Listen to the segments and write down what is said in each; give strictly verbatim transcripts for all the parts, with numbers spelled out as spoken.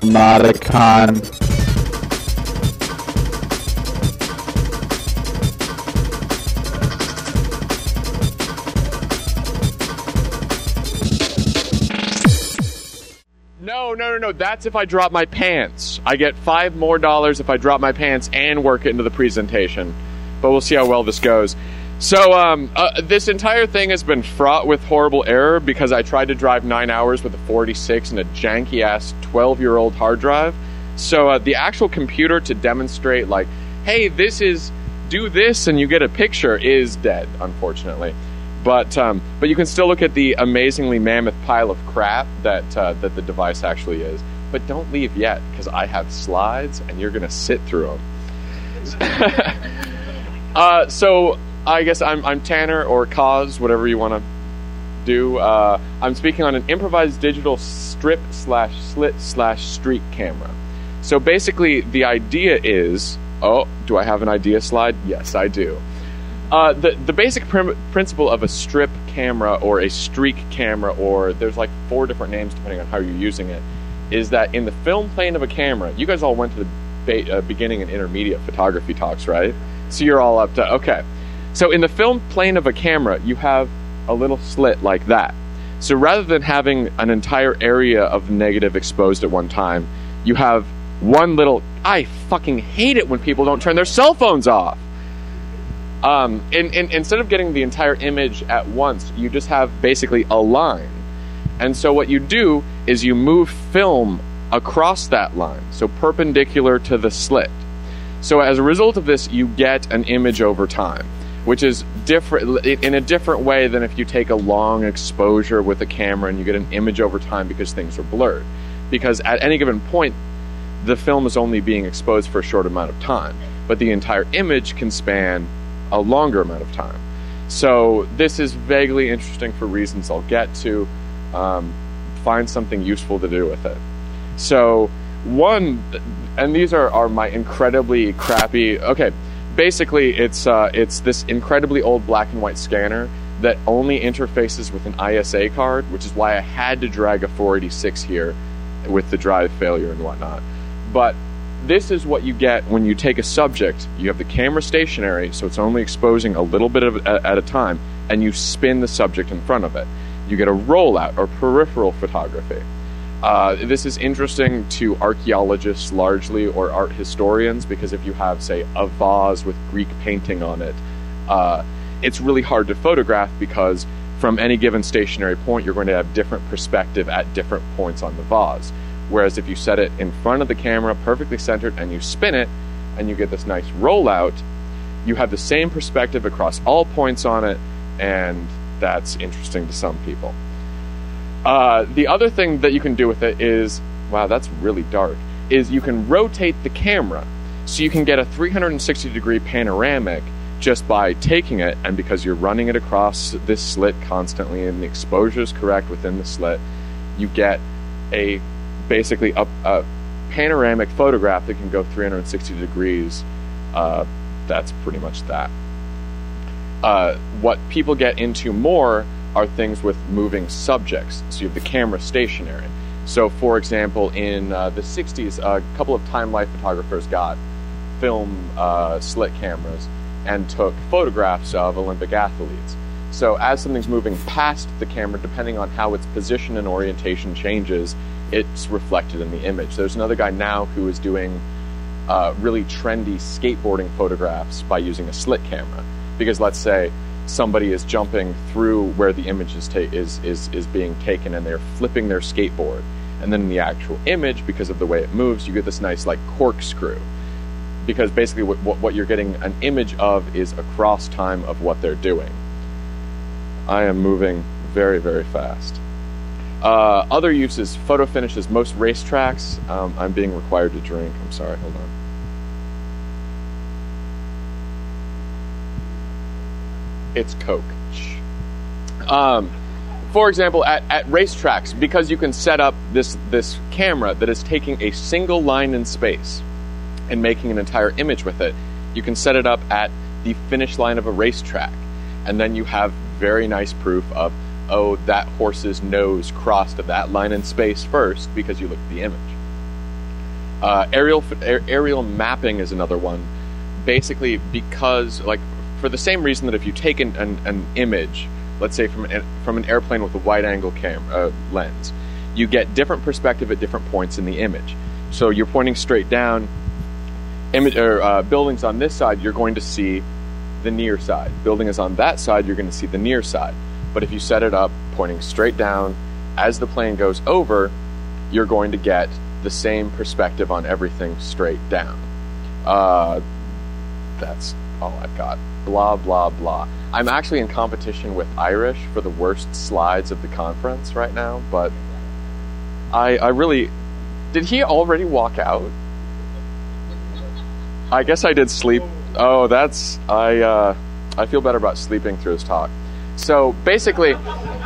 Emoticon. No, no, no, no. That's if I drop my pants. I get five more dollars if I drop my pants and work it into the presentation. But we'll see how well this goes. So, um, uh, this entire thing has been fraught with horrible error because I tried to drive nine hours with a forty-six and a janky-ass twelve-year-old hard drive. So, uh, the actual computer to demonstrate, like, hey, this is, do this and you get a picture, is dead, unfortunately. But um, but you can still look at the amazingly mammoth pile of crap that uh, that the device actually is. But don't leave yet, because I have slides, and you're going to sit through them. uh, so I guess I'm I'm Tanner, or Cause, whatever you want to do. Uh, I'm speaking on an improvised digital strip slash slit slash streak camera. So basically, the idea is... Oh, do I have an idea slide? Yes, I do. Uh, the the basic prim- principle of a strip camera or a streak camera, or there's like four different names depending on how you're using it, is that in the film plane of a camera, you guys all went to the ba- uh, beginning and intermediate photography talks, right? So you're all up to, okay. So in the film plane of a camera, you have a little slit like that. So rather than having an entire area of negative exposed at one time, you have one little, I fucking hate it when people don't turn their cell phones off. Um, in, in, instead of getting the entire image at once, you just have basically a line. And so what you do is you move film across that line, so perpendicular to the slit. So as a result of this, you get an image over time, which is different in a different way than if you take a long exposure with a camera and you get an image over time because things are blurred. Because at any given point, the film is only being exposed for a short amount of time, but the entire image can span a longer amount of time. So this is vaguely interesting for reasons I'll get to. Um, find something useful to do with it. So one, and these are, are my incredibly crappy, okay, basically it's uh, it's this incredibly old black and white scanner that only interfaces with an I S A card, which is why I had to drag a four eighty-six here with the drive failure and whatnot. But this is what you get when you take a subject, you have the camera stationary, so it's only exposing a little bit of, at a time, and you spin the subject in front of it. You get a rollout, or peripheral photography. Uh, this is interesting to archaeologists largely, or art historians, because if you have, say, a vase with Greek painting on it, uh, it's really hard to photograph because from any given stationary point, you're going to have different perspective at different points on the vase. Whereas if you set it in front of the camera, perfectly centered, and you spin it, and you get this nice rollout, you have the same perspective across all points on it, and that's interesting to some people. Uh, the other thing that you can do with it is, wow, that's really dark, is you can rotate the camera. So you can get a three hundred sixty degree panoramic just by taking it, and because you're running it across this slit constantly, and the exposure is correct within the slit, you get a basically a, a panoramic photograph that can go three hundred sixty degrees. Uh, that's pretty much that. Uh, what people get into more are things with moving subjects. So you have the camera stationary. So for example, in uh, the sixties, a couple of Time Life photographers got film uh, slit cameras and took photographs of Olympic athletes. So as something's moving past the camera, depending on how its position and orientation changes, it's reflected in the image. There's another guy now who is doing uh, really trendy skateboarding photographs by using a slit camera. Because let's say somebody is jumping through where the image is, ta- is, is, is being taken, and they're flipping their skateboard. And then in the actual image, because of the way it moves, you get this nice like corkscrew. Because basically what, what you're getting an image of is a cross time of what they're doing. I am moving very, very fast. Uh, other uses, photo finishes, most racetracks. Um, I'm being required to drink. I'm sorry, hold on. It's Coke. Um, for example, at, at racetracks, because you can set up this, this camera that is taking a single line in space and making an entire image with it, you can set it up at the finish line of a racetrack. And then you have very nice proof of, oh, that horse's nose crossed that line in space first because you looked at the image. Uh, aerial aerial mapping is another one. Basically, because like for the same reason that if you take an, an, an image, let's say from an, from an airplane with a wide-angle camera uh, lens, you get different perspective at different points in the image. So you're pointing straight down. Image or uh, buildings on this side, you're going to see the near side. Building is on that side, you're going to see the near side. But if you set it up pointing straight down, as the plane goes over, you're going to get the same perspective on everything straight down. Uh, that's all I've got. Blah, blah, blah. I'm actually in competition with Irish for the worst slides of the conference right now, but I, I really... Did he already walk out? I guess I did sleep. Oh, that's... I, uh, I feel better about sleeping through his talk. So, basically...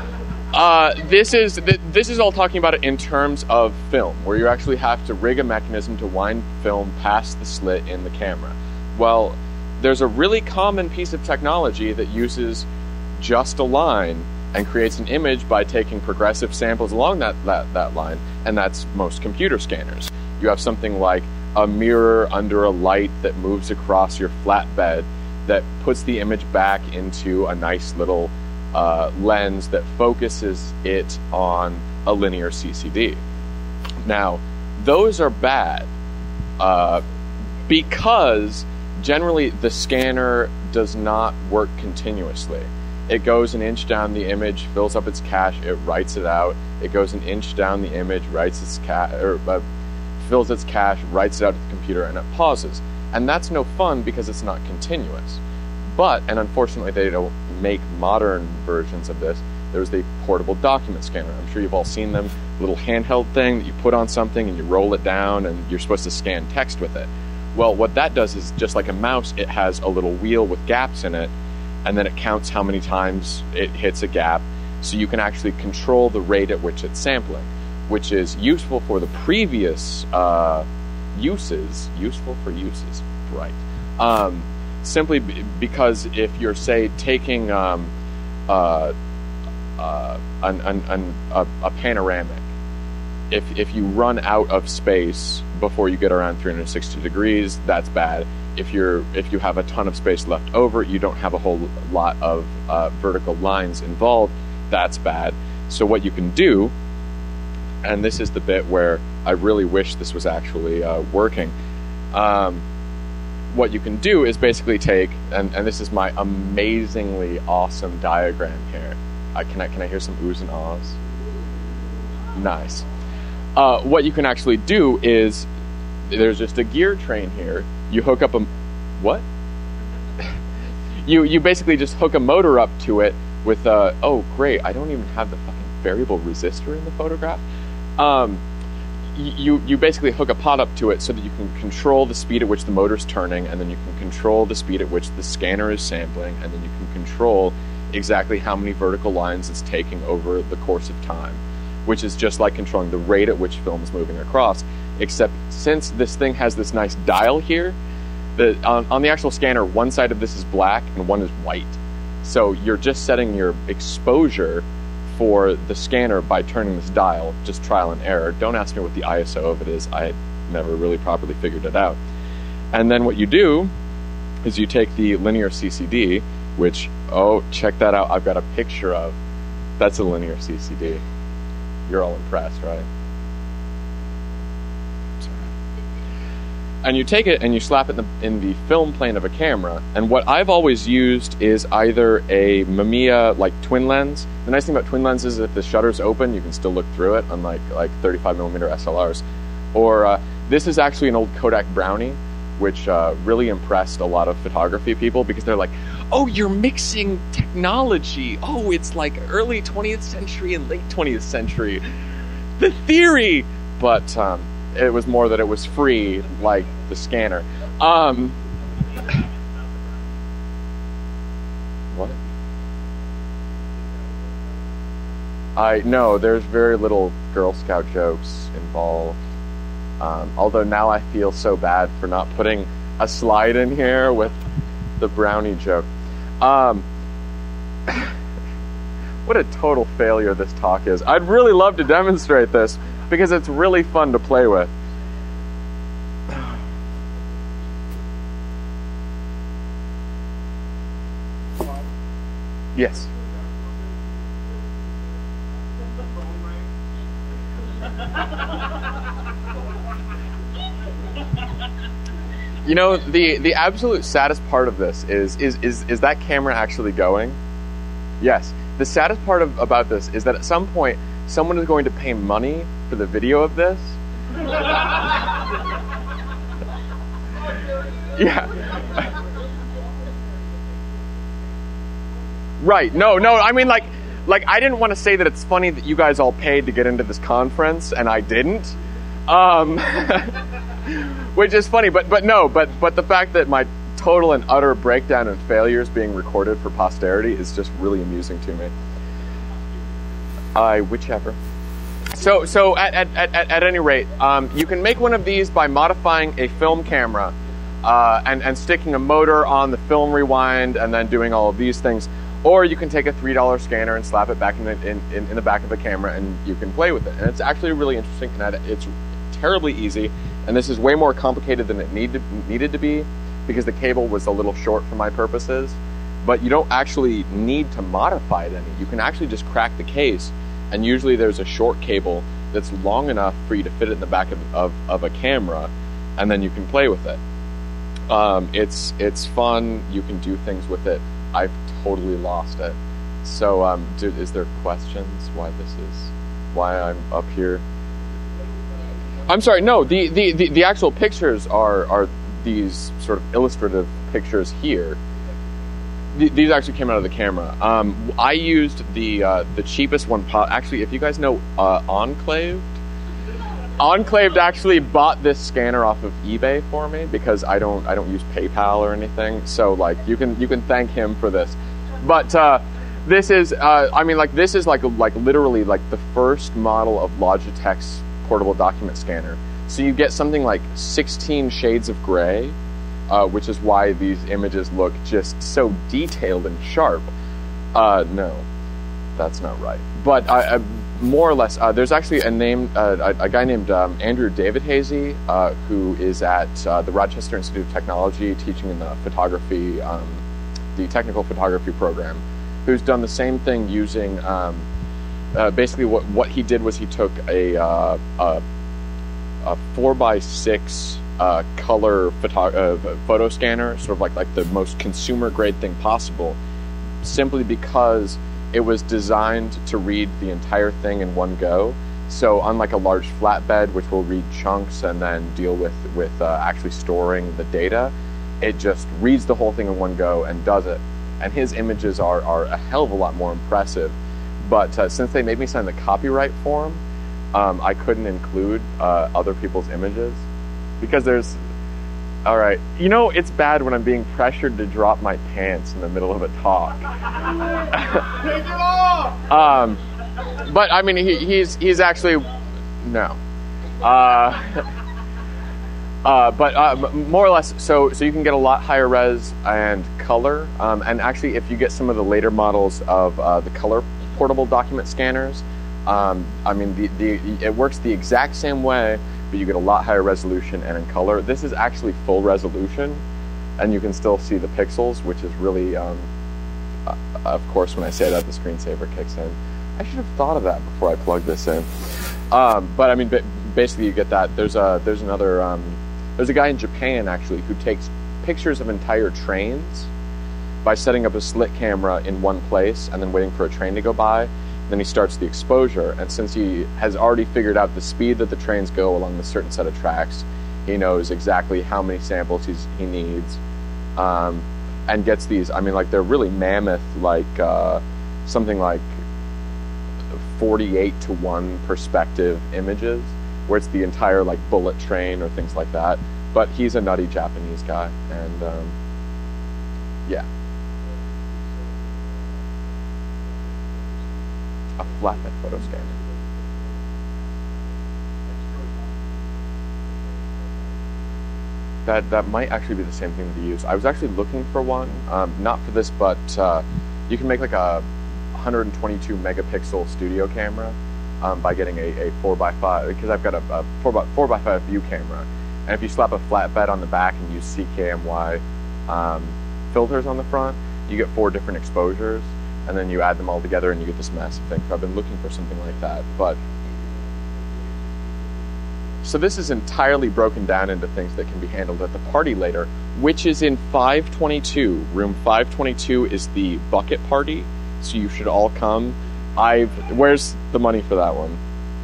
Uh, this is th- this is all talking about it in terms of film, where you actually have to rig a mechanism to wind film past the slit in the camera. Well, there's a really common piece of technology that uses just a line and creates an image by taking progressive samples along that, that, that line, and that's most computer scanners. You have something like a mirror under a light that moves across your flatbed that puts the image back into a nice little Uh, lens that focuses it on a linear C C D. Now, those are bad uh, because generally the scanner does not work continuously. It goes an inch down the image, fills up its cache, it writes it out. It goes an inch down the image, writes its cache, or uh, fills its cache, writes it out to the computer, and it pauses. And that's no fun because it's not continuous. But, and unfortunately they don't make modern versions of this, there's the portable document scanner. I'm sure you've all seen them. Little handheld thing that you put on something and you roll it down and you're supposed to scan text with it. Well, what that does is, just like a mouse, it has a little wheel with gaps in it, and then it counts how many times it hits a gap, so you can actually control the rate at which it's sampling, which is useful for the previous uh, uses. Useful for uses, right. Um, Simply b- because if you're, say, taking um, uh, uh, an, an, an, a, a panoramic, if if you run out of space before you get around three hundred sixty degrees, that's bad. If you're if you have a ton of space left over, you don't have a whole lot of uh, vertical lines involved, that's bad. So what you can do, and this is the bit where I really wish this was actually uh, working. Um, What you can do is basically take, and, and this is my amazingly awesome diagram here. I, can, I, can I hear some oohs and ahs? Nice. Uh, what you can actually do is, there's just a gear train here. You hook up a... What? you you basically just hook a motor up to it with a... Oh, great, I don't even have the fucking variable resistor in the photograph. Um... You, you basically hook a pot up to it so that you can control the speed at which the motor's turning, and then you can control the speed at which the scanner is sampling, and then you can control exactly how many vertical lines it's taking over the course of time, which is just like controlling the rate at which film is moving across, except since this thing has this nice dial here, the, on, on the actual scanner, one side of this is black and one is white. So you're just setting your exposure for the scanner by turning this dial, just trial and error. Don't ask me what the I S O of it is. I never really properly figured it out. And then what you do is you take the linear C C D, which, oh, check that out. I've got a picture of. That's a linear C C D. You're all impressed, right? And you take it and you slap it in the, in the film plane of a camera. And what I've always used is either a Mamiya like twin lens. The nice thing about twin lenses is if the shutter's open, you can still look through it, unlike like thirty-five millimeter S L Rs. Or uh, this is actually an old Kodak Brownie, which uh, really impressed a lot of photography people because they're like, oh, you're mixing technology. Oh, it's like early twentieth century and late twentieth century. The theory! But um, it was more that it was free, like the scanner. Um, what? I no, there's very little Girl Scout jokes involved. Um, although now I feel so bad for not putting a slide in here with the brownie joke. Um, what a total failure this talk is. I'd really love to demonstrate this because it's really fun to play with. Yes. You know, the the absolute saddest part of this is is is is that camera actually going? Yes. The saddest part of, about this is that at some point someone is going to pay money for the video of this. Yeah. Right. No, no, I mean like like I didn't want to say that it's funny that you guys all paid to get into this conference and I didn't. Um which is funny, but but no, but but the fact that my total and utter breakdown and failure is being recorded for posterity is just really amusing to me. I, whichever. So so at at, at, at any rate, um, you can make one of these by modifying a film camera uh, and, and sticking a motor on the film rewind and then doing all of these things. Or you can take a three dollar scanner and slap it back in the, in, in, in the back of the camera and you can play with it. And it's actually really interesting and it's terribly easy. And this is way more complicated than it need to, needed to be because the cable was a little short for my purposes. But you don't actually need to modify it any. You can actually just crack the case, and usually there's a short cable that's long enough for you to fit it in the back of, of, of a camera, and then you can play with it. Um, it's it's fun. You can do things with it. I've totally lost it. So, um, do, is there questions why this is, why I'm up here? I'm sorry, no, the, the, the, the actual pictures are, are these sort of illustrative pictures here. Th- these actually came out of the camera. Um, I used the uh, the cheapest one. Po- actually, if you guys know uh, Enclaved, Enclaved actually bought this scanner off of eBay for me because I don't I don't use PayPal or anything. So like you can you can thank him for this. But uh, this is uh, I mean like this is like like literally like the first model of Logitech's portable document scanner. So you get something like sixteen shades of gray, uh, which is why these images look just so detailed and sharp. Uh, no, that's not right. But I, I, more or less, uh, there's actually a name, uh, a, a guy named um, Andrew David Hazy, uh, who is at uh, the Rochester Institute of Technology, teaching in the photography, um, the technical photography program, who's done the same thing using. Um, Uh, basically, what what he did was he took a uh, a, a four by six uh, color photo, uh, photo scanner, sort of like like the most consumer grade thing possible, simply because it was designed to read the entire thing in one go. So unlike a large flatbed, which will read chunks and then deal with with uh, actually storing the data, it just reads the whole thing in one go and does it. And his images are are a hell of a lot more impressive. But uh, since they made me sign the copyright form, um, I couldn't include uh, other people's images because there's. All right, you know it's bad when I'm being pressured to drop my pants in the middle of a talk. Take it off. Um, but I mean, he, he's he's actually no. Uh, uh, but uh, more or less, so so you can get a lot higher res and color, um, and actually, if you get some of the later models of uh, the color portable document scanners, um, I mean, the, the it works the exact same way, but you get a lot higher resolution and in color. This is actually full resolution, and you can still see the pixels, which is really, um, uh, of course, when I say that, the screensaver kicks in. I should have thought of that before I plugged this in. Um, but I mean, basically, you get that. There's a there's another um, there's a guy in Japan actually who takes pictures of entire trains by setting up a slit camera in one place and then waiting for a train to go by. Then he starts the exposure, and since he has already figured out the speed that the trains go along a certain set of tracks, he knows exactly how many samples he's, he needs, um, and gets these. I mean, like they're really mammoth, like uh, something like forty-eight to one perspective images, where it's the entire like bullet train or things like that. But he's a nutty Japanese guy, and um, yeah. A flatbed photo scanner. That that might actually be the same thing to use. I was actually looking for one, um, not for this, but uh, you can make like a one hundred twenty-two megapixel studio camera um, by getting a, a four by five, because I've got a, a four by four by five view camera, and if you slap a flatbed on the back and use C K M Y um, filters on the front, you get four different exposures. and then you add them all together and you get this massive thing. So I've been looking for something like that, but so this is entirely broken down into things that can be handled at the party later, which is in five twenty-two. Room five twenty-two is the bucket party, so you should all come. I've where's the money for that one?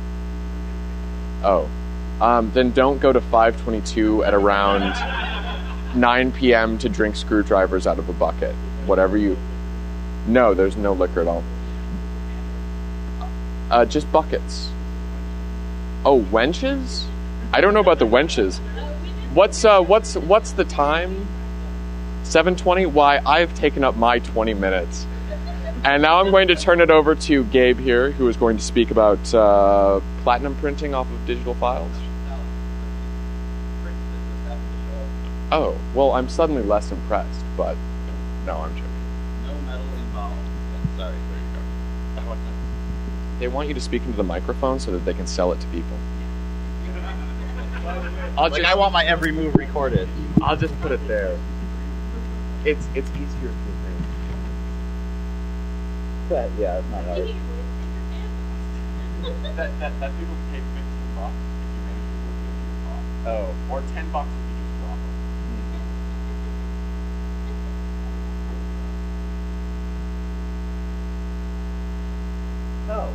Oh, um, then don't go to five twenty-two at around nine p.m. to drink screwdrivers out of a bucket. Whatever you... No, there's no liquor at all. Uh, just buckets. Oh, wenches? I don't know about the wenches. What's uh, what's what's the time? seven twenty? Why, I've taken up my twenty minutes. And now I'm going to turn it over to Gabe here, who is going to speak about uh, platinum printing off of digital files. Oh, well, I'm suddenly less impressed, but no, I'm joking. No metal involved. Sorry, there you go. They want you to speak into the microphone so that they can sell it to people. I'll like just, I want my every move recorded. I'll just put it there. It's it's easier for me. But, yeah, it's not hard. that, that, that people pay fifteen bucks if you manage to work it into the box. Oh. Or ten bucks if you just drop it. No.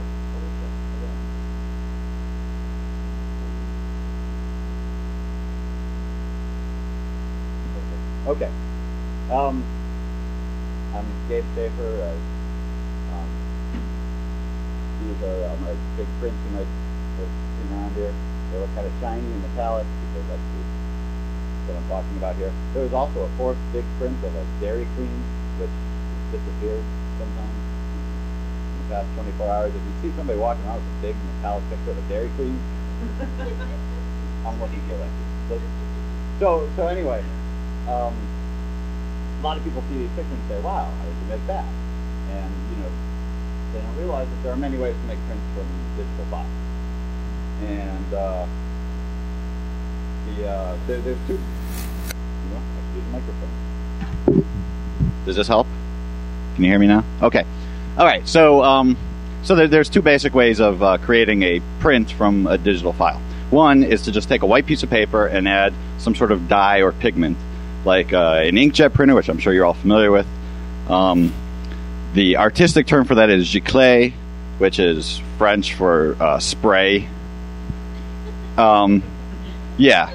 Okay. Um, I'm Gabe Schaefer. Uh, um, these are um, our big prints you might have seen around here. They look kind of shiny and metallic because that's the, what I'm talking about here. There was also a fourth big print of a Dairy Queen, which disappeared sometime in the past twenty-four hours. If you see somebody walking around with a big metallic picture of a Dairy Queen, I'm looking for that. So, so anyway. Um, a lot of people see these pictures and say, wow, how did you make that? And, you know, they don't realize that there are many ways to make prints from digital files. And uh, the, uh, there, there's two, you know, let's use the microphone. Does this help? Can you hear me now? Okay. All right, so, um, so there, there's two basic ways of uh, creating a print from a digital file. One is to just take a white piece of paper and add some sort of dye or pigment, like uh, an inkjet printer, which I'm sure you're all familiar with. Um, the artistic term for that is giclée, which is French for uh, spray. Um, yeah.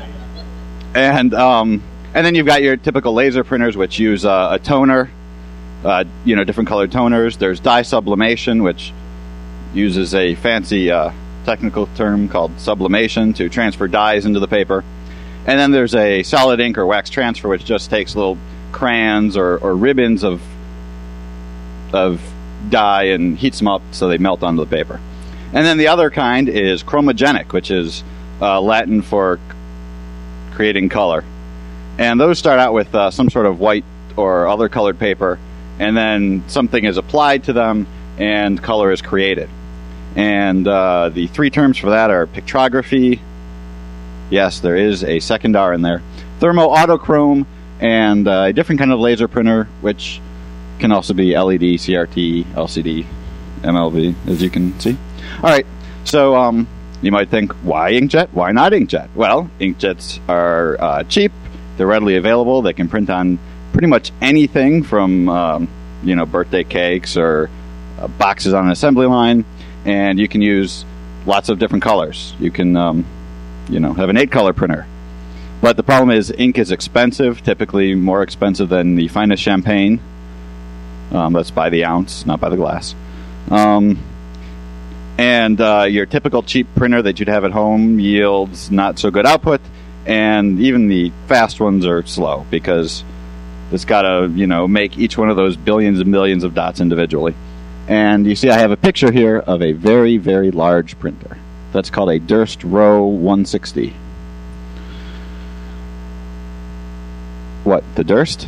And um, and then you've got your typical laser printers, which use uh, a toner, uh, you know, different colored toners. There's dye sublimation, which uses a fancy uh, technical term called sublimation to transfer dyes into the paper. And then there's a solid ink or wax transfer, which just takes little crayons or, or ribbons of of dye and heats them up so they melt onto the paper. And then the other kind is chromogenic, which is uh, Latin for c- creating color. And those start out with uh, some sort of white or other colored paper, and then something is applied to them, and color is created. And uh, the three terms for that are pictrography. Yes, there is a second R in there. Thermo-autochrome, and uh, a different kind of laser printer, which can also be L E D, C R T, L C D, M L V, as you can see. All right, so um, you might think, why inkjet? Why not inkjet? Well, inkjets are uh, cheap. They're readily available. They can print on pretty much anything from, um, you know, birthday cakes or uh, boxes on an assembly line, and you can use lots of different colors. You can... Um, you know, have an eight-color printer. But the problem is ink is expensive, typically more expensive than the finest champagne. Um, that's by the ounce, not by the glass. Um, and uh, your typical cheap printer that you'd have at home yields not so good output, and even the fast ones are slow because it's got to, you know, make each one of those billions and millions of dots individually. And you see I have a picture here of a very, very large printer. That's called a Durst Row one sixty. What, the Durst?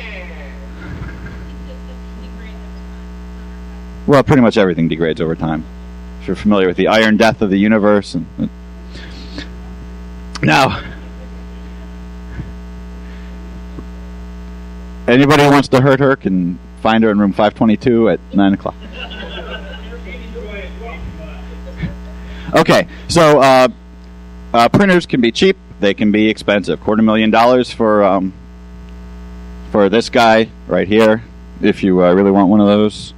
Well, pretty much everything degrades over time. If you're familiar with the iron death of the universe. And, and now, anybody who wants to hurt her can find her in room five twenty-two at nine o'clock. Okay, so uh, uh, printers can be cheap. They can be expensive. Quarter million dollars for um, for this guy right here. If you uh, really want one of those,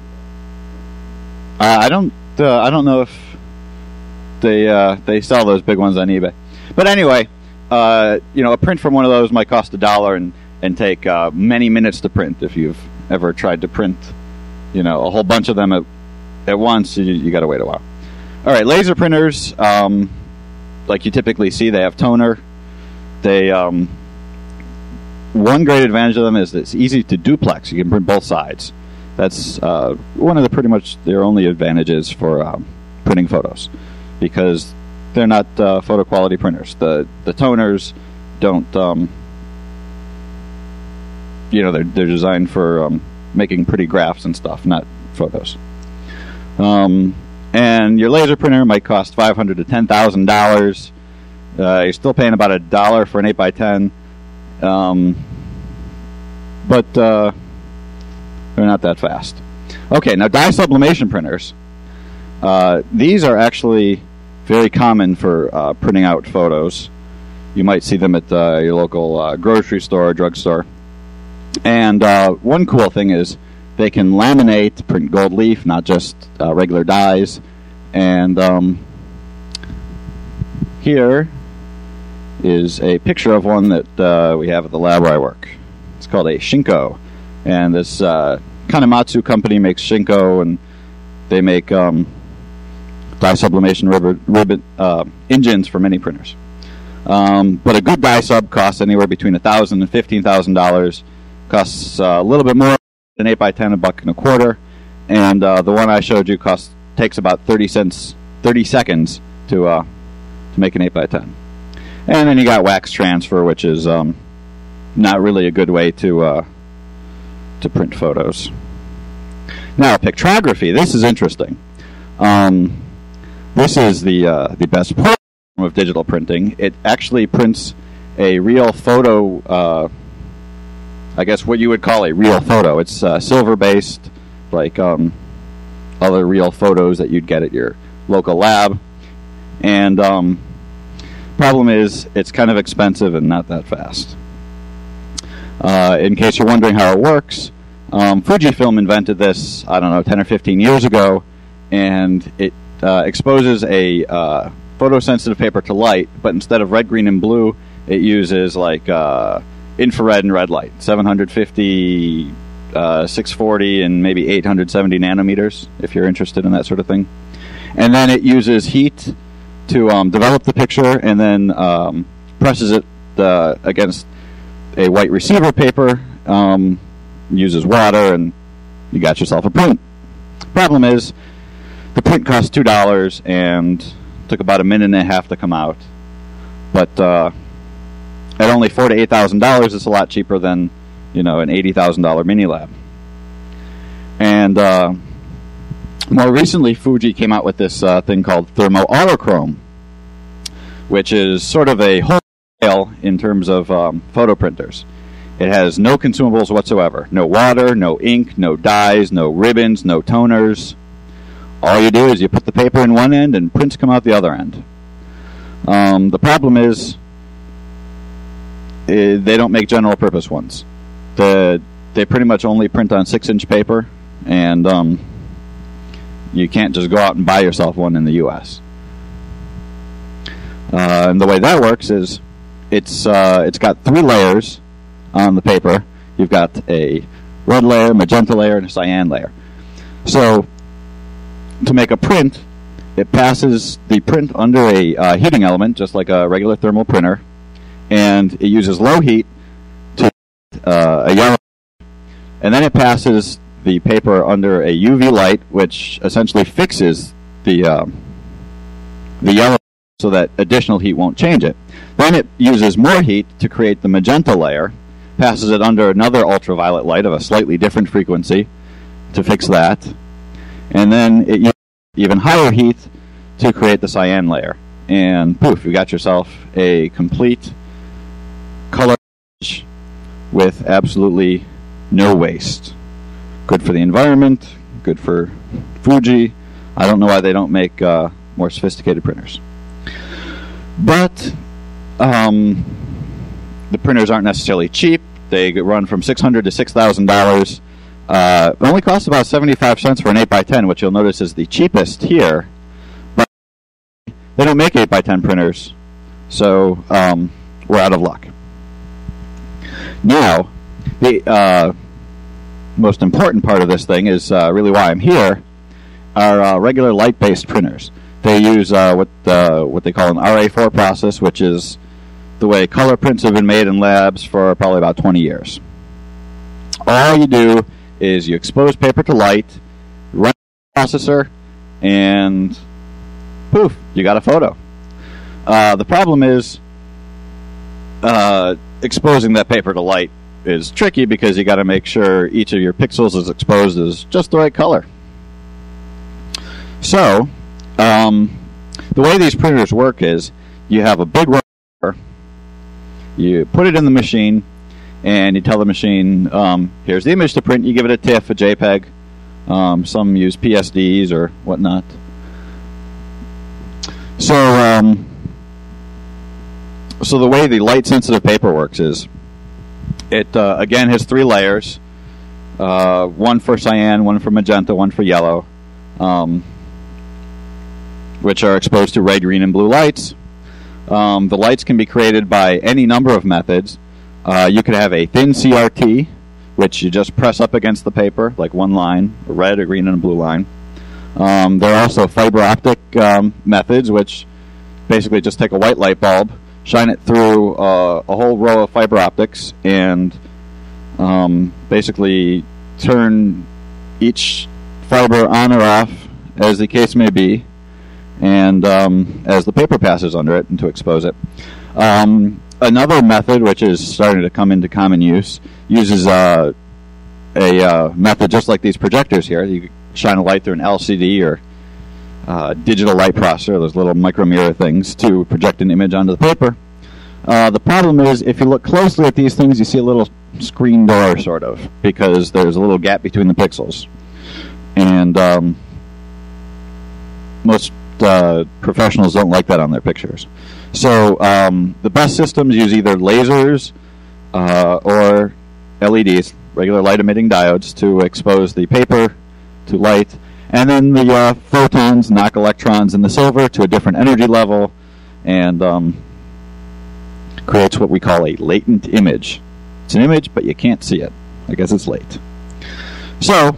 uh, I don't. Uh, I don't know if they uh, they sell those big ones on eBay. But anyway, uh, you know, a print from one of those might cost a dollar and and take uh, many minutes to print. If you've ever tried to print, you know, a whole bunch of them at at once, you, you got to wait a while. All right, laser printers, um, like you typically see, they have toner. They um, one great advantage of them is it's easy to duplex. You can print both sides. That's uh, one of the pretty much their only advantages for um, printing photos, because they're not uh, photo quality printers. The the toners don't, um, you know, they're they're designed for um, making pretty graphs and stuff, not photos. Um, And your laser printer might cost five hundred to ten thousand dollars. Uh, you're still paying about a dollar for an eight by ten, um, but uh, they're not that fast. Okay, now dye sublimation printers. Uh, these are actually very common for uh, printing out photos. You might see them at uh, your local uh, grocery store or drugstore. And uh, one cool thing is, they can laminate, print gold leaf, not just uh, regular dyes. And um, here is a picture of one that uh, we have at the lab where I work. It's called a Shinko. And this uh, Kanematsu company makes Shinko, and they make um, dye sublimation ribbon, ribbon uh, engines for many printers. Um, but a good dye sub costs anywhere between one thousand dollars and fifteen thousand dollars. Costs uh, a little bit more. An eight by ten, a buck and a quarter, and uh, the one I showed you costs takes about thirty cents, thirty seconds to uh, to make an eight by ten. And then you got wax transfer, which is um, not really a good way to uh, to print photos. Now, pictrography. This is interesting. Um, this is the uh, the best form of digital printing. It actually prints a real photo. Uh, I guess what you would call a real photo. It's uh, silver-based, like um, other real photos that you'd get at your local lab. And um, problem is, it's kind of expensive and not that fast. Uh, in case you're wondering how it works, um, Fujifilm invented this, I don't know, ten or fifteen years ago, and it uh, exposes a uh, photosensitive paper to light, but instead of red, green, and blue, it uses like... Uh, infrared and red light, seven hundred fifty, uh, six forty, and maybe eight hundred seventy nanometers, if you're interested in that sort of thing. And then it uses heat to um, develop the picture, and then um, presses it uh, against a white receiver paper, um, uses water, and you got yourself a print. Problem is, the print cost two dollars and took about a minute and a half to come out. But... Uh, At only four to eight thousand dollars, it's a lot cheaper than, you know, an eighty thousand dollar mini lab. And uh, more recently, Fuji came out with this uh, thing called Thermo Autochrome, which is sort of a whole scale in terms of um, photo printers. It has no consumables whatsoever: no water, no ink, no dyes, no ribbons, no toners. All you do is you put the paper in one end, and prints come out the other end. Um, the problem is, Uh, they don't make general purpose ones. The they pretty much only print on six inch paper, and um, you can't just go out and buy yourself one in the U S. Uh, and the way that works is it's uh, it's got three layers on the paper. You've got a red layer, magenta layer, and a cyan layer. So to make a print, it passes the print under a uh, heating element, just like a regular thermal printer. And it uses low heat to uh, a yellow, and then it passes the paper under a U V light, which essentially fixes the uh, the yellow so that additional heat won't change it. Then it uses more heat to create the magenta layer, passes it under another ultraviolet light of a slightly different frequency to fix that, and then it uses even higher heat to create the cyan layer. And poof, you got yourself a complete color with absolutely no waste. good for the environment, good for Fuji. I don't know why they don't make uh, more sophisticated printers. But um, the printers aren't necessarily cheap. They run from six hundred dollars to six thousand dollars. Uh, it only costs about seventy-five cents for an eight by ten, which you'll notice is the cheapest here. But they don't make eight by ten printers, so um, we're out of luck. Now, the uh, most important part of this thing is uh, really why I'm here, are uh, regular light-based printers. They use uh, what uh, what they call an R A four process, which is the way color prints have been made in labs for probably about twenty years. All you do is you expose paper to light, run the processor, and poof, you got a photo. Uh, the problem is uh, exposing that paper to light is tricky because you got to make sure each of your pixels is exposed as just the right color. So, um, the way these printers work is you have a big roller, you put it in the machine, and you tell the machine, um, here's the image to print. You give it a TIFF, a JPEG. Um, some use P S Ds or whatnot. So, um, so the way the light-sensitive paper works is it, uh, again, has three layers. Uh, one for cyan, one for magenta, one for yellow. Um, which are exposed to red, green, and blue lights. Um, the lights can be created by any number of methods. Uh, you could have a thin C R T, which you just press up against the paper, like one line, a red, a green, and a blue line. Um, there are also fiber optic um, methods, which basically just take a white light bulb, shine it through uh, a whole row of fiber optics, and um, basically turn each fiber on or off, as the case may be, and um, as the paper passes under it and to expose it. Um, another method, which is starting to come into common use, uses uh, a uh, method just like these projectors here. You shine a light through an L C D or uh, digital light processor, those little micromirror things, to project an image onto the paper. Uh, the problem is, if you look closely at these things, you see a little screen door, sort of, because there's a little gap between the pixels. And um, most Uh, professionals don't like that on their pictures. So um, the best systems use either lasers uh, or L E Ds, regular light-emitting diodes, to expose the paper to light. And then the uh, photons knock electrons in the silver to a different energy level and um, creates what we call a latent image. It's an image, but you can't see it. I guess it's late. So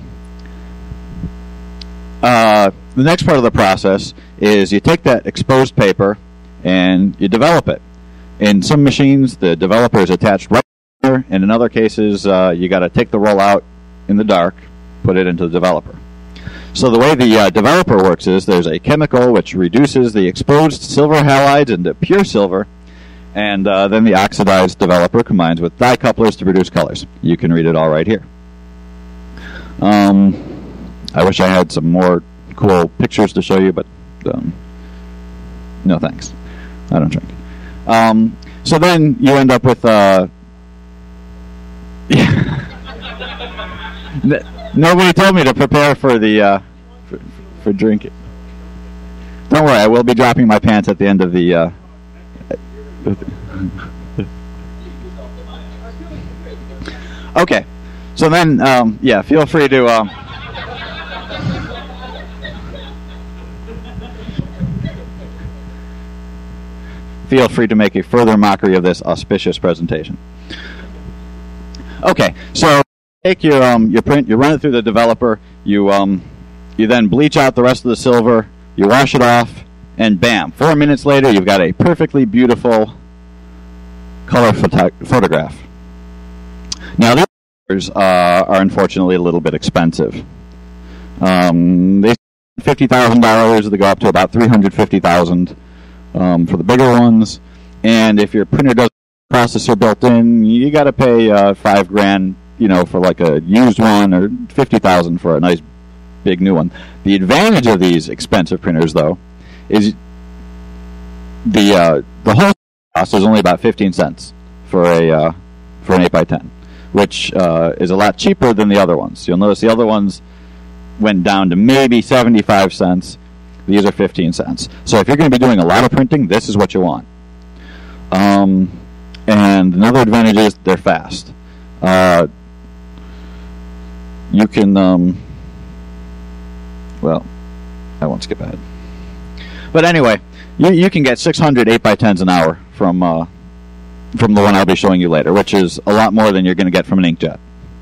uh, the next part of the process is you take that exposed paper and you develop it. In some machines, the developer is attached right there, and in other cases, uh, you got to take the roll out in the dark, put it into the developer. So the way the uh, developer works is there's a chemical which reduces the exposed silver halides into pure silver, and uh, then the oxidized developer combines with dye couplers to produce colors. You can read it all right here. Um, I wish I had some more cool pictures to show you, but Um, no thanks. I don't drink. Um, so then you end up with uh, nobody told me to prepare for the uh, for, for drinking. Don't worry, I will be dropping my pants at the end of the uh, okay, so then um, yeah, feel free to um, feel free to make a further mockery of this auspicious presentation. Okay, so take your um, your print, you run it through the developer, you um, you then bleach out the rest of the silver, you wash it off, and bam! Four minutes later, you've got a perfectly beautiful color photo- photograph. Now, these colors uh, are unfortunately a little bit expensive. Um, they fifty thousand dollars. They go up to about three hundred fifty thousand dollars. Um, for the bigger ones, and if your printer doesn't have a processor built in, you got to pay uh, five grand, you know, for like a used one, or fifty thousand for a nice big new one. The advantage of these expensive printers, though, is the uh, the whole cost is only about fifteen cents for a uh, for an eight by ten. which uh, is a lot cheaper than the other ones. You'll notice the other ones went down to maybe seventy-five cents. These are fifteen cents. So if you're going to be doing a lot of printing, this is what you want. Um, and another advantage is they're fast. Uh, you can, um, well, I won't skip ahead. But anyway, you, you can get six hundred eight by tens an hour from uh, from the one I'll be showing you later, which is a lot more than you're going to get from an inkjet.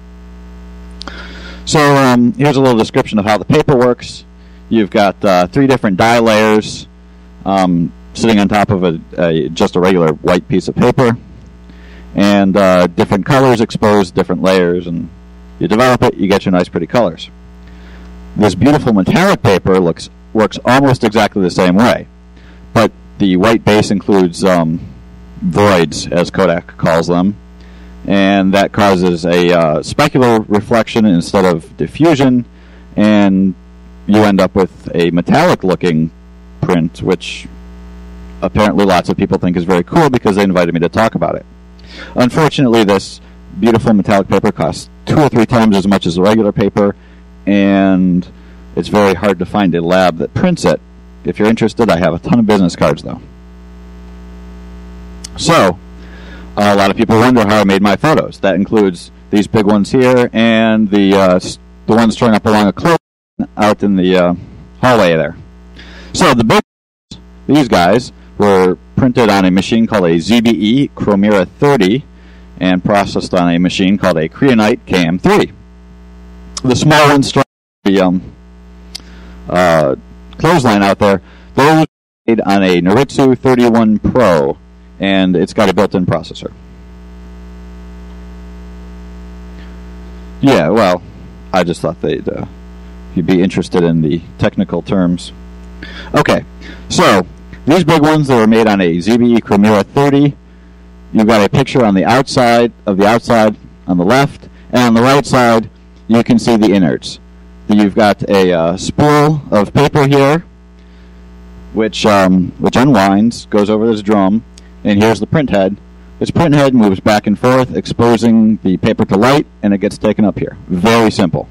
So um, here's a little description of how the paper works. You've got uh, three different dye layers um, sitting on top of a, a just a regular white piece of paper, and uh, different colors exposed, different layers, and you develop it, you get your nice pretty colors. This beautiful metallic paper looks works almost exactly the same way, but the white base includes um, voids, as Kodak calls them, and that causes a uh, specular reflection instead of diffusion, and you end up with a metallic-looking print, which apparently lots of people think is very cool because they invited me to talk about it. Unfortunately, this beautiful metallic paper costs two or three times as much as the regular paper, and it's very hard to find a lab that prints it. If you're interested, I have a ton of business cards, though. So, a lot of people wonder how I made my photos. That includes these big ones here and the uh, the ones showing up along a close out in the uh, hallway there. So the big ones, these guys, were printed on a machine called a Z B E Chromera thirty and processed on a machine called a Creonite K M three. The small ones, the um, uh, clothesline out there, those were made on a Noritsu thirty-one Pro, and it's got a built-in processor. Yeah, well, I just thought they'd uh, you'd be interested in the technical terms. Okay, so these big ones that were made on a Z B E Chromera thirty, you've got a picture on the outside of the outside on the left, and on the right side you can see the innards. You've got a uh, spool of paper here, which um, which unwinds, goes over this drum, and here's the print head. This print head moves back and forth, exposing the paper to light, and it gets taken up here. Very simple.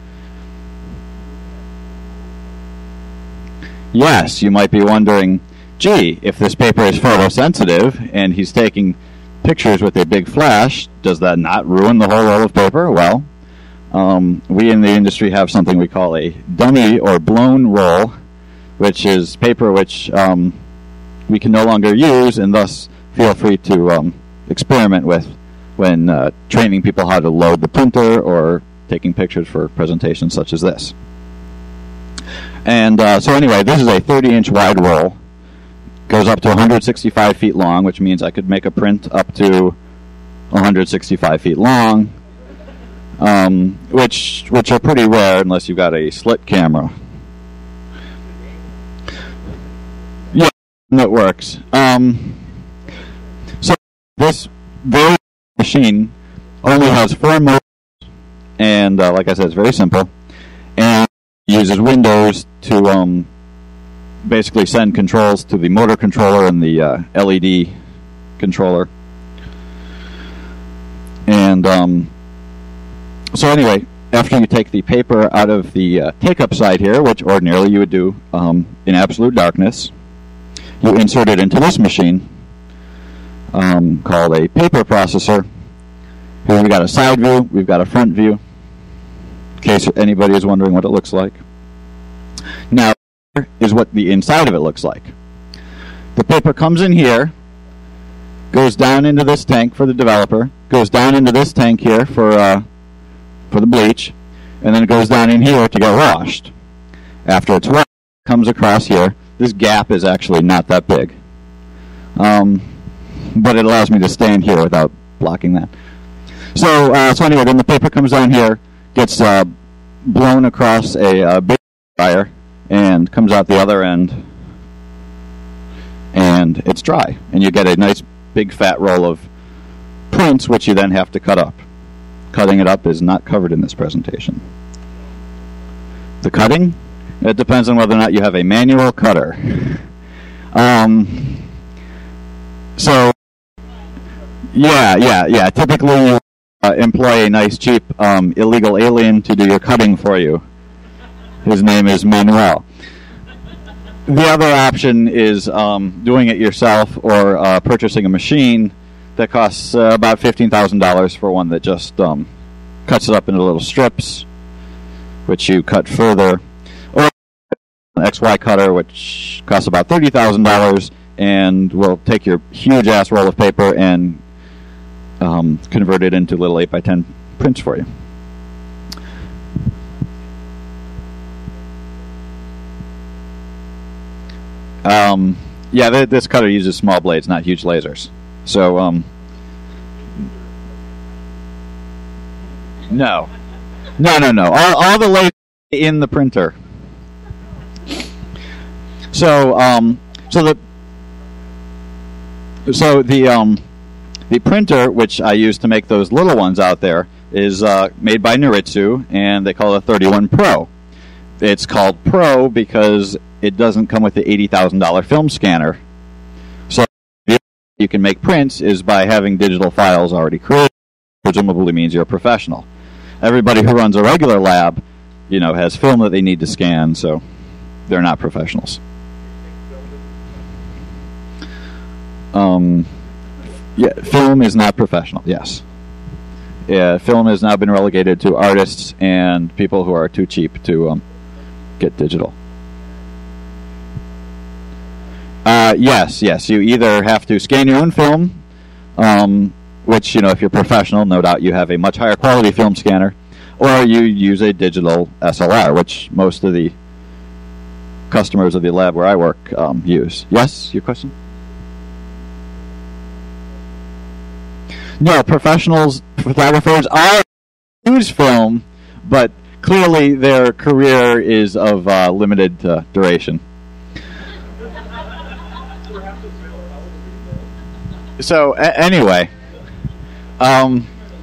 Yes, you might be wondering, gee, if this paper is photosensitive and he's taking pictures with a big flash, does that not ruin the whole roll of paper? Well, um, we in the industry have something we call a dummy or blown roll, which is paper which um, we can no longer use, and thus feel free to um, experiment with when uh, training people how to load the printer or taking pictures for presentations such as this. And uh, so anyway, this is a thirty inch wide roll. Goes up to one hundred sixty-five feet long, which means I could make a print up to one hundred sixty-five feet long, um, which which are pretty rare unless you've got a slit camera. Yeah, that works. Um, so this very machine only has four motors, and uh, like I said, it's very simple, and uses Windows to um, basically send controls to the motor controller and the uh, L E D controller. And um, so anyway, after you take the paper out of the uh, take-up side here, which ordinarily you would do um, in absolute darkness, you insert it into this machine um, called a paper processor. Here we've got a side view, we've got a front view, in case anybody is wondering what it looks like. Now, here is what the inside of it looks like. The paper comes in here, goes down into this tank for the developer, goes down into this tank here for uh, for the bleach, and then it goes down in here to get washed. After it's washed, it comes across here. This gap is actually not that big, um, but it allows me to stand here without blocking that. So, uh, so anyway, then the paper comes down here, gets uh, blown across a uh, big dryer, and comes out the other end, and it's dry, and you get a nice big fat roll of prints, which you then have to cut up. Cutting it up is not covered in this presentation. The cutting? It depends on whether or not you have a manual cutter. Um, so, yeah, yeah, yeah. Typically, uh, employ a nice, cheap, um, illegal alien to do your cutting for you. His name is Manuel. The other option is um, doing it yourself or uh, purchasing a machine that costs uh, about fifteen thousand dollars for one that just um, cuts it up into little strips, which you cut further, or an X Y cutter, which costs about thirty thousand dollars and will take your huge-ass roll of paper and um, convert it into little eight by ten prints for you. Um, yeah, th- this cutter uses small blades, not huge lasers. So, um, no. No, no, no. All, all the lasers in the printer. So, um, so the, so the, um, the printer, which I use to make those little ones out there, is uh, made by Noritsu, and they call it a thirty-one Pro. It's called Pro because it doesn't come with the eighty thousand dollars film scanner. So the way you can make prints is by having digital files already created, presumably means you're a professional. Everybody who runs a regular lab, you know, has film that they need to scan, so they're not professionals. Um, yeah, film is not professional, yes. Yeah, film has now been relegated to artists and people who are too cheap to um, get digital. Uh, yes, yes. You either have to scan your own film, um, which, you know, if you're professional, no doubt you have a much higher quality film scanner, or you use a digital S L R, which most of the customers of the lab where I work um, use. Yes, your question? No, professionals, photographers are use film, but clearly their career is of uh, limited uh, duration. So a- anyway, um,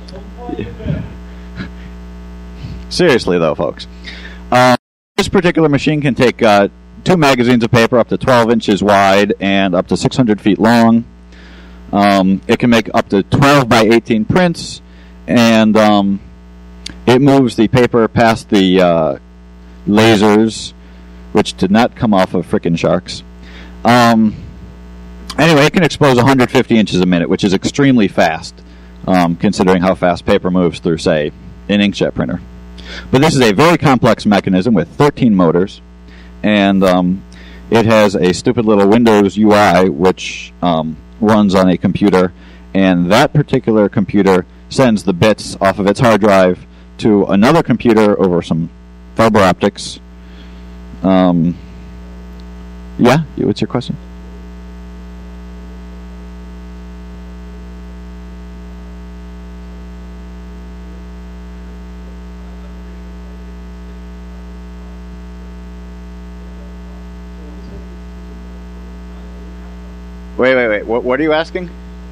seriously though, folks, um, this particular machine can take uh, two magazines of paper up to twelve inches wide and up to six hundred feet long. Um, it can make up to twelve by eighteen prints, and um, it moves the paper past the uh, lasers, which did not come off of frickin' sharks. Um, anyway, it can expose one hundred fifty inches a minute, which is extremely fast, um, considering how fast paper moves through, say, an inkjet printer. But this is a very complex mechanism with thirteen motors, and um, it has a stupid little Windows U I, which um, runs on a computer, and that particular computer sends the bits off of its hard drive to another computer over some fiber optics. Um, yeah, what's your question? Wait, wait, wait. What, what are you asking?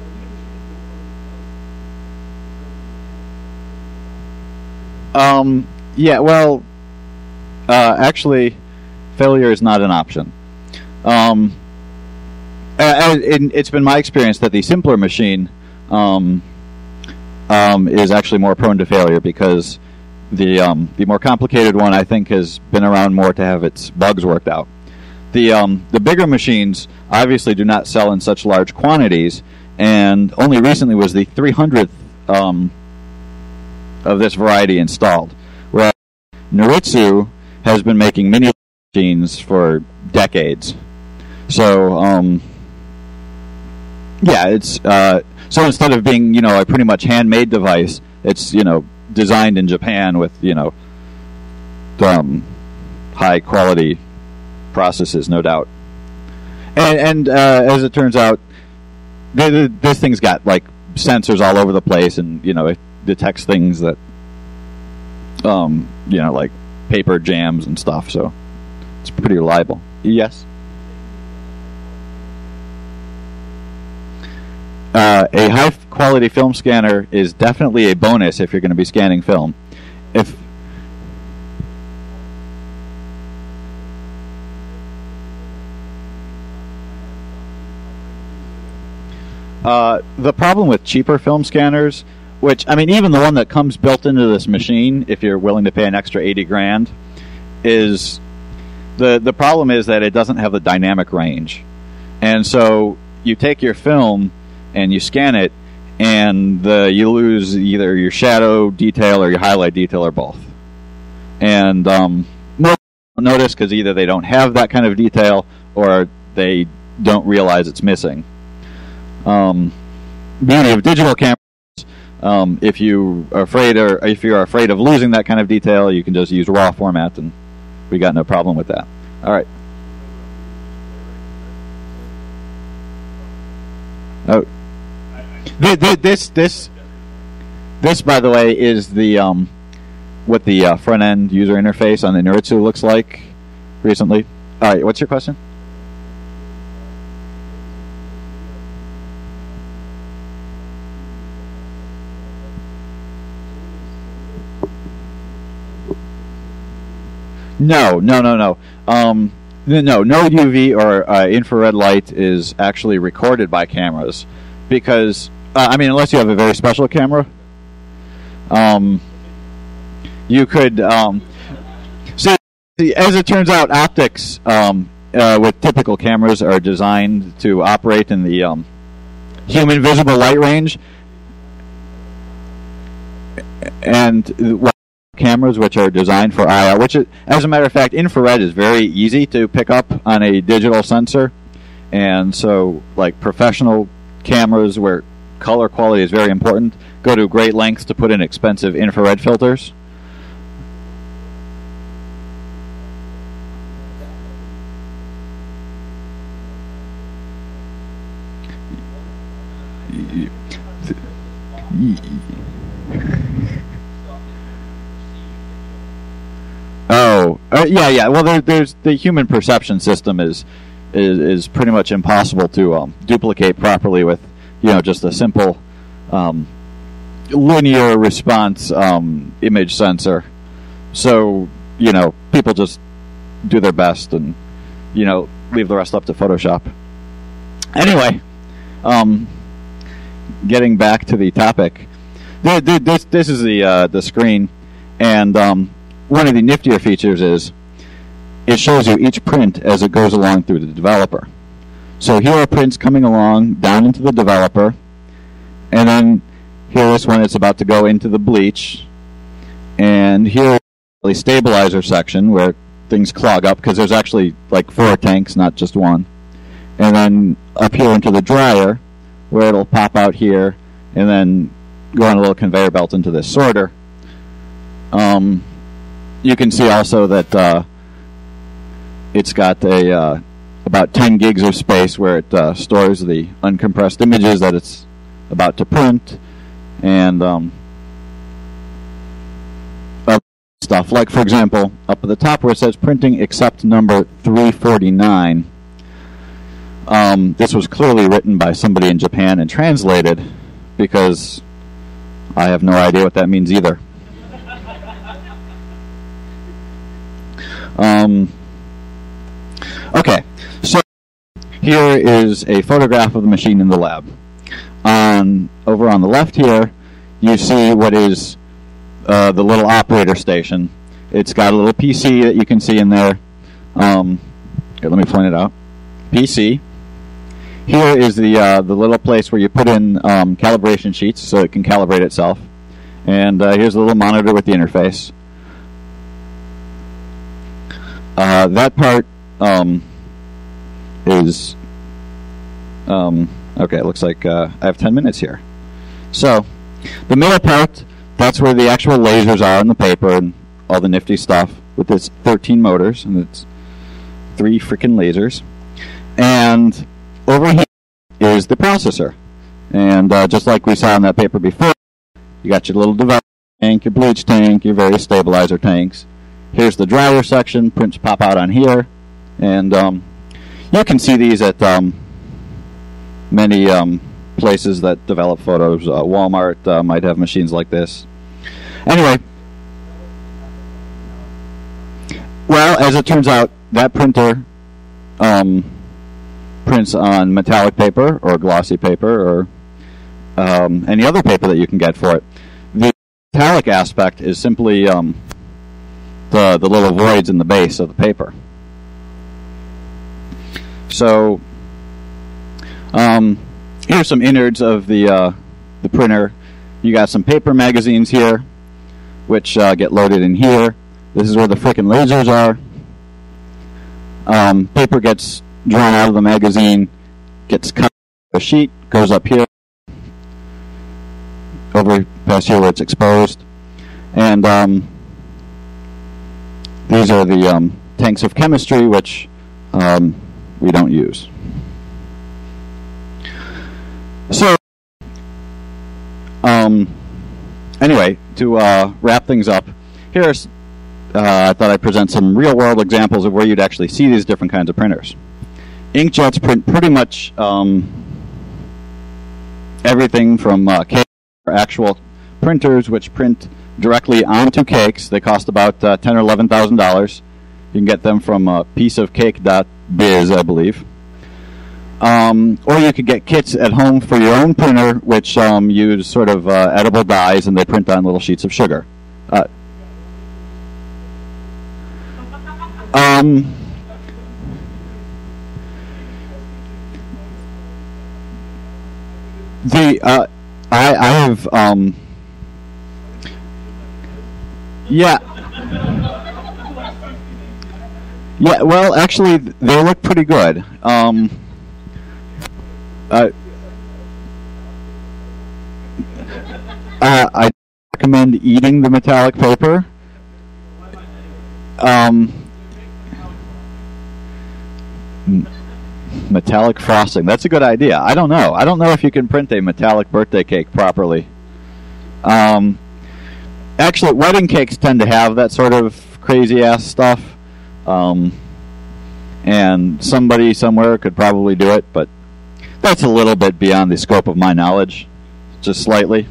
Um, yeah, well, uh, actually, failure is not an option. Um, uh, it, it's been my experience that the simpler machine um, um, is actually more prone to failure because the um, the more complicated one, I think, has been around more to have its bugs worked out. The um, the bigger machines obviously do not sell in such large quantities, and only recently was the three hundredth um, of this variety installed. Whereas Noritsu has been making mini machines for decades. So, um, yeah, it's uh, so instead of being, you know, a pretty much handmade device, it's, you know, designed in Japan with, you know, um, high quality processes, no doubt. And, and uh, as it turns out, th- th- this thing's got like sensors all over the place, and you know, it detects things that, um, you know, like paper jams and stuff. So it's pretty reliable. Yes. Uh, a high-quality film scanner is definitely a bonus if you're going to be scanning film. If uh, the problem with cheaper film scanners, which, I mean, even the one that comes built into this machine, if you're willing to pay an extra eighty grand, is the the problem is that it doesn't have the dynamic range. And so you take your film and you scan it, and the, you lose either your shadow detail or your highlight detail or both. And um, most don't notice because either they don't have that kind of detail or they don't realize it's missing. Um, beauty of digital cameras, um, if you are afraid or if you're afraid of losing that kind of detail, you can just use RAW format, and we got no problem with that. All right. Oh, this this this by the way is the um, what the uh, front end user interface on the Noritsu looks like recently. All right, what's your question? No, no, no, no. Um, no, no U V or uh, infrared light is actually recorded by cameras, because uh, I mean, unless you have a very special camera, um, you could. Um, see, as it turns out, optics um, uh, with typical cameras are designed to operate in the um, human visible light range, and. Well, cameras which are designed for I R, which is, as a matter of fact, infrared is very easy to pick up on a digital sensor, and so like professional cameras where color quality is very important go to great lengths to put in expensive infrared filters. Oh, uh, yeah, yeah. Well, there, there's the human perception system is is, is pretty much impossible to um, duplicate properly with, you know, just a simple um, linear response um, image sensor. So, you know, people just do their best and, you know, leave the rest up to Photoshop. Anyway, um, getting back to the topic, this this is the uh, the screen, and um, one of the niftier features is it shows you each print as it goes along through the developer. So here are prints coming along down into the developer, and then here is when it's about to go into the bleach, and here is the stabilizer section where things clog up because there's actually like four tanks, not just one. And then up here into the dryer where it'll pop out here and then go on a little conveyor belt into this sorter. Um, you can see also that uh, it's got a uh, about ten gigs of space where it uh, stores the uncompressed images that it's about to print, and um, other stuff like, for example, up at the top where it says printing except number three forty-nine. Um, this was clearly written by somebody in Japan and translated, because I have no idea what that means either. Um, okay, so here is a photograph of the machine in the lab. On over on the left here, you see what is uh, the little operator station. It's got a little P C that you can see in there. Um, here, let me point it out. P C. Here is the uh, the little place where you put in um, calibration sheets so it can calibrate itself. And uh, here's a little monitor with the interface. Uh, that part um, is um, okay. It looks like uh, I have ten minutes here. So the middle part, that's where the actual lasers are on the paper and all the nifty stuff with its thirteen motors and its three freaking lasers. And over here is the processor. And uh, just like we saw in that paper before, you got your little development tank, your bleach tank, your various stabilizer tanks. Here's the dryer section. Prints pop out on here. And um, you can see these at um, many um, places that develop photos. Uh, Walmart uh, might have machines like this. Anyway, well, as it turns out, that printer um, prints on metallic paper or glossy paper or um, any other paper that you can get for it. metallic aspect is simply um, the the little voids in the base of the paper. So um, here's some innards of the uh, the printer. You got some paper magazines here, which uh, get loaded in here. This is where the frickin' lasers are. Um, paper gets drawn out of the magazine, gets cut a sheet, goes up here, over past here where it's exposed, and um, these are the um, tanks of chemistry, which um, we don't use. So, um, anyway, to uh, wrap things up, here's uh, I thought I'd present some real-world examples of where you'd actually see these different kinds of printers. Inkjets print pretty much um, everything from uh, cake or actual printers, which print directly onto cakes. They cost about uh, ten or eleven thousand dollars. You can get them from uh, pieceofcake dot biz, I believe. Um, or you could get kits at home for your own printer, which um, use sort of uh, edible dyes, and they print on little sheets of sugar. Uh, um, the uh, I, I have um, yeah. Yeah, well, actually, they look pretty good. Um, uh, uh, I recommend eating the metallic paper. Um, metallic frosting. That's a good idea. I don't know. I don't know if you can print a metallic birthday cake properly. Um, actually, wedding cakes tend to have that sort of crazy-ass stuff. Um, and somebody somewhere could probably do it, but that's a little bit beyond the scope of my knowledge, just slightly.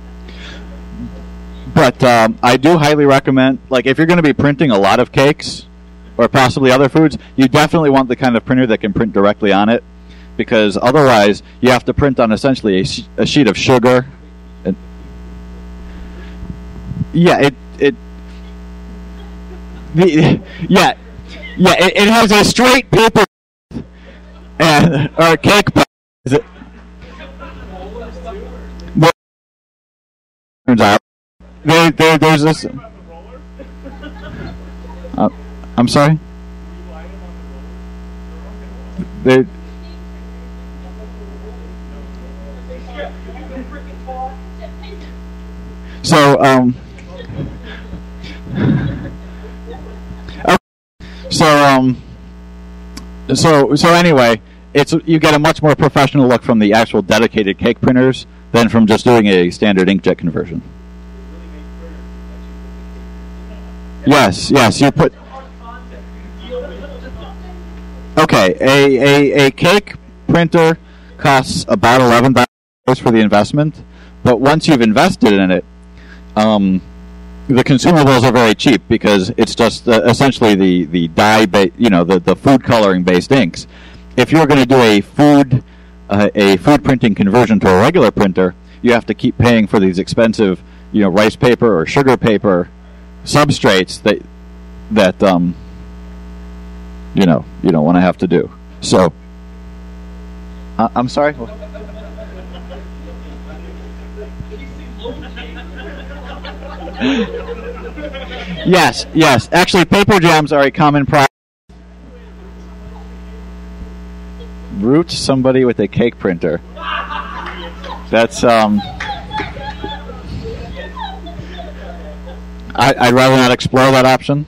But um, I do highly recommend, like, if you're going to be printing a lot of cakes or possibly other foods, you definitely want the kind of printer that can print directly on it, because otherwise you have to print on essentially a, sh- a sheet of sugar. And yeah, it it. The, yeah, yeah. It, it has a straight paper and or cake. Is it? Well, turns out there, there, there's this. Uh, I'm sorry. There. So um. So um, so so anyway, it's you get a much more professional look from the actual dedicated cake printers than from just doing a standard inkjet conversion. Yes, yes, you put. Okay, a a, a cake printer costs about eleven thousand dollars for the investment, but once you've invested in it, um. the consumables are very cheap because it's just uh, essentially the the dye, ba- you know, the, the food coloring based inks. If you're going to do a food uh, a food printing conversion to a regular printer, you have to keep paying for these expensive, you know, rice paper or sugar paper substrates that that um you know you don't want to have to do. So uh, I'm sorry. Yes, yes. Actually, paper jams are a common problem. Root somebody with a cake printer. That's um. I, I'd rather not explore that option.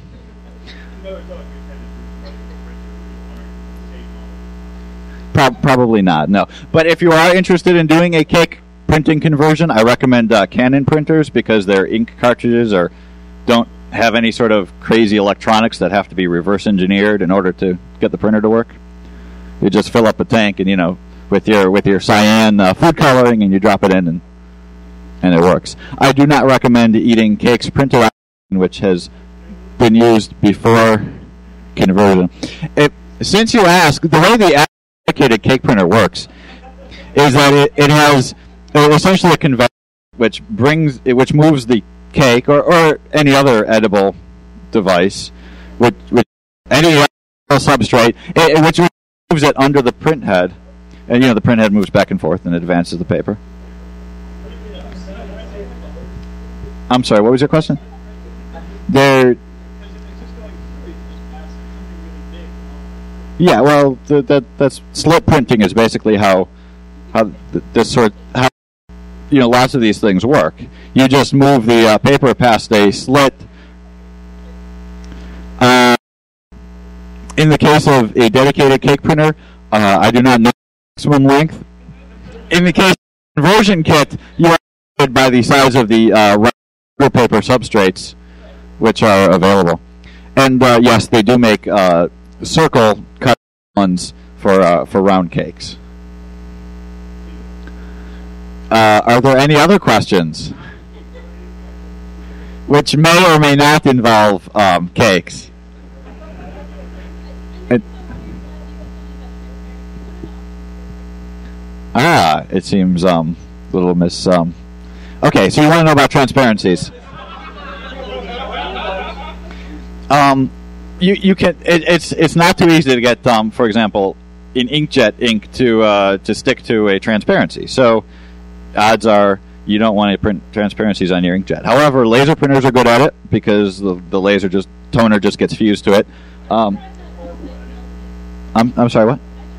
Pro- probably not. No, but if you are interested in doing a cake printing conversion, I recommend uh, Canon printers because their ink cartridges are don't have any sort of crazy electronics that have to be reverse engineered in order to get the printer to work. You just fill up a tank and, you know, with your with your cyan uh, food coloring, and you drop it in, and and it works. I do not recommend eating cakes printed on, which has been used before conversion. It, since you ask, the way the dedicated cake printer works is that it, it has essentially a conveyor which brings which moves the cake or, or any other edible device, which, which any substrate, it, which moves it under the print head, and you know the print head moves back and forth and advances the paper. I'm sorry, what was your question? There. Yeah, well, the, that that's slit printing is basically how how this sort how you know lots of these things work. You just move the uh, paper past a slit. Uh, in the case of a dedicated cake printer, uh, I do not know the maximum length. In the case of the conversion kit, you are limited by the size of the uh, paper substrates which are available. And uh, yes, they do make uh, circle cut ones for uh, for round cakes. Uh, are there any other questions? Which may or may not involve um, cakes. It, ah, it seems um, a little miss. Um, okay, so you want to know about transparencies? Um, you you can it, it's it's not too easy to get um, for example, in inkjet ink to uh, to stick to a transparency. So odds are you don't want to print transparencies on your inkjet. However, laser printers are good at it because the, the laser just toner just gets fused to it. Um, I'm I'm sorry, what?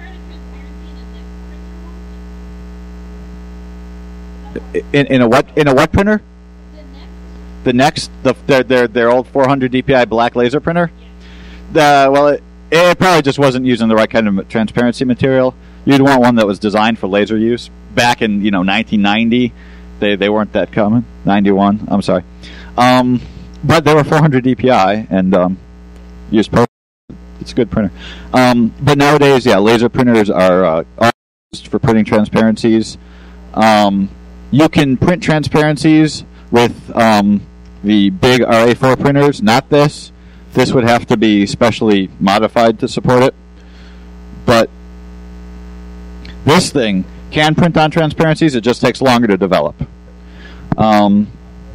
In in a what in a what printer? The next the their their their old four hundred D P I black laser printer. The well, it, it probably just wasn't using the right kind of transparency material. You'd want one that was designed for laser use. Back in you know nineteen ninety, they they weren't that common. ninety-one, I'm sorry, um, but they were four hundred D P I and um, used perfect. It's a good printer. Um, but nowadays, yeah, laser printers are, uh, are used for printing transparencies. Um, you can print transparencies with um, the big R A four printers. Not this. This would have to be specially modified to support it. But this thing can print on transparencies. It just takes longer to develop. Um,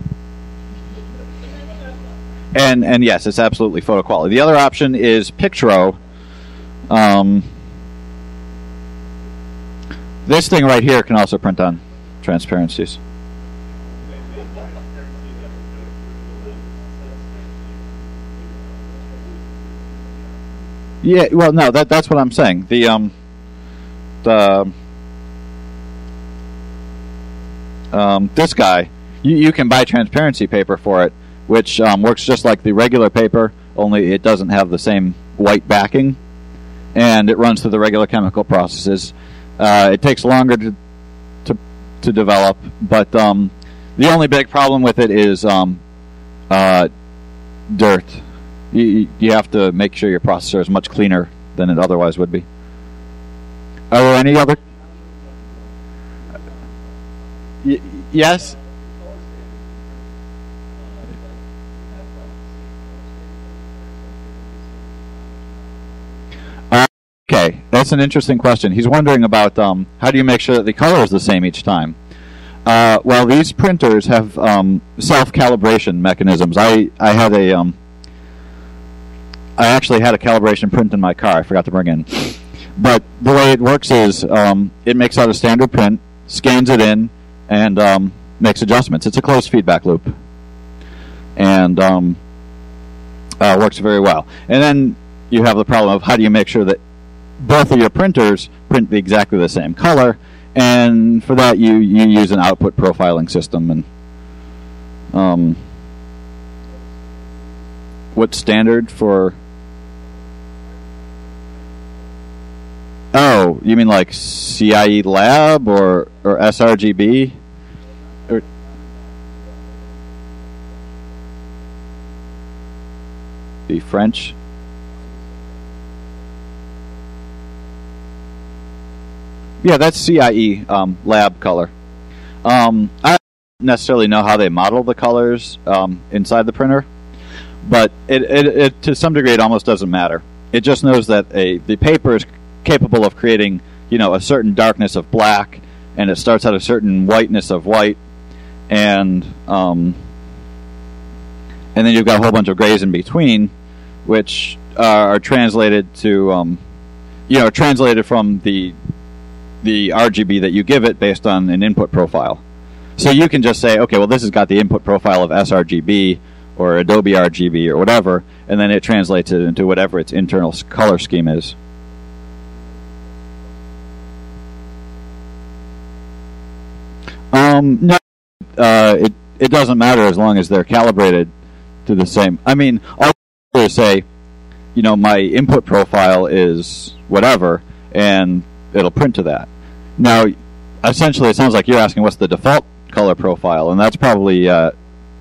and and yes, it's absolutely photo quality. The other option is Pictro. Um, this thing right here can also print on transparencies. Yeah, well, no, that that's what I'm saying. The um, the um, this guy, you you can buy transparency paper for it, which um, works just like the regular paper, only it doesn't have the same white backing, and it runs through the regular chemical processes. Uh, it takes longer to to to develop, but um, the only big problem with it is um, uh, dirt. You, you have to make sure your processor is much cleaner than it otherwise would be. Are there any other? Y- yes? Uh, okay, that's an interesting question. He's wondering about um, how do you make sure that the color is the same each time? Uh, well, these printers have um, self-calibration mechanisms. I, I had a... Um, I actually had a calibration print in my car. I forgot to bring in. But the way it works is um, it makes out a standard print, scans it in, and um, makes adjustments. It's a closed feedback loop. And um, uh, works very well. And then you have the problem of how do you make sure that both of your printers print the exactly the same color. And for that, you, you use an output profiling system. And um, what's standard for... Oh, you mean like C I E Lab or, or S R G B? Or the French? Yeah, that's C I E um, Lab color. Um, I don't necessarily know how they model the colors um, inside the printer, but it, it, it to some degree it almost doesn't matter. It just knows that a the paper is capable of creating, you know, a certain darkness of black, and it starts at a certain whiteness of white, and um, and then you've got a whole bunch of grays in between, which uh, are translated to, um, you know, translated from the the R G B that you give it based on an input profile. So you can just say, okay, well, this has got the input profile of sRGB or Adobe R G B or whatever, and then it translates it into whatever its internal color scheme is. Um, no, uh, it it doesn't matter as long as they're calibrated to the same. I mean, all you do is say, you know, my input profile is whatever, and it'll print to that. Now, essentially, it sounds like you're asking what's the default color profile, and that's probably uh,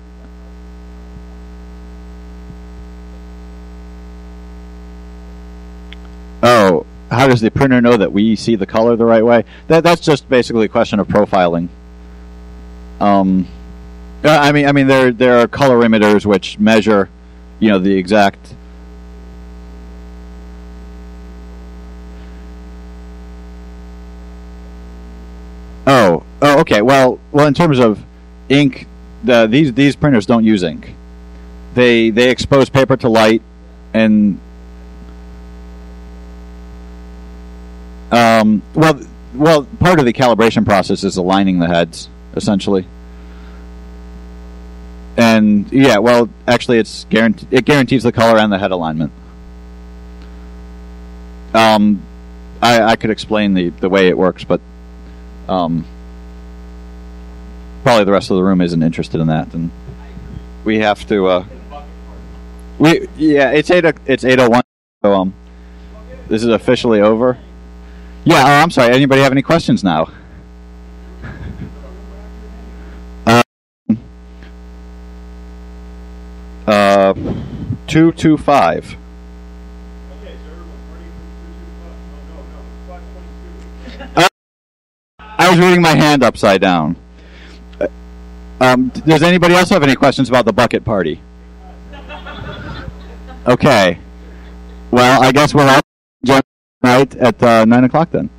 oh, how does the printer know that we see the color the right way? That that's just basically a question of profiling. Um, I mean, I mean, there there are color emitters which measure, you know, the exact. Oh, oh, okay. Well, well, in terms of ink, the, these these printers don't use ink. They they expose paper to light, and um, well, well, part of the calibration process is aligning the heads, essentially. And yeah, well, actually, it's guarante- it guarantees the color and the head alignment. Um, I, I could explain the, the way it works, but um, probably the rest of the room isn't interested in that, and we have to. Uh, we yeah, it's eight. It's eight oh one. So um, this is officially over. Yeah, oh, I'm sorry. Anybody have any questions now? Uh, two two five. Okay, so everyone, two two five. No, no, no. Five twenty-two. Uh, I was reading my hand upside down. Uh, um, does anybody else have any questions about the bucket party? Okay. Well, I guess we'll have tonight at uh, nine o'clock then.